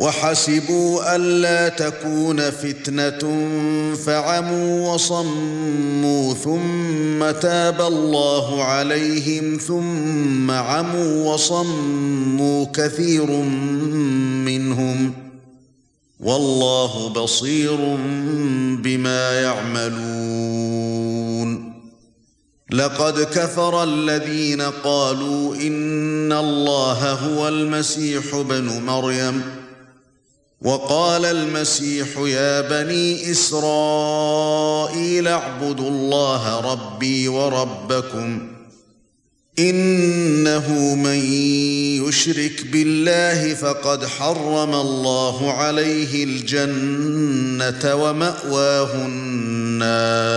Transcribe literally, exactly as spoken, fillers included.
وَحَسِبُوا أَلَّا تَكُونَ فِتْنَةٌ فَعَمُوا وَصَمُّوا ثُمَّ تَابَ اللَّهُ عَلَيْهِمْ ثُمَّ عَمُوا وَصَمُّوا كَثِيرٌ مِنْهُمْ وَاللَّهُ بَصِيرٌ بِمَا يَعْمَلُونَ لَقَدْ كَفَرَ الَّذِينَ قَالُوا إِنَّ اللَّهَ هُوَ الْمَسِيحُ ابْنُ مَرْيَمَ وَقَالَ الْمَسِيحُ يَا بَنِي إِسْرَائِيلَ اعْبُدُوا اللَّهَ رَبِّي وَرَبَّكُمْ إِنَّهُ مَن يُشْرِكْ بِاللَّهِ فَقَدْ حَرَّمَ اللَّهُ عَلَيْهِ الْجَنَّةَ وَمَأْوَاهُ النَّارُ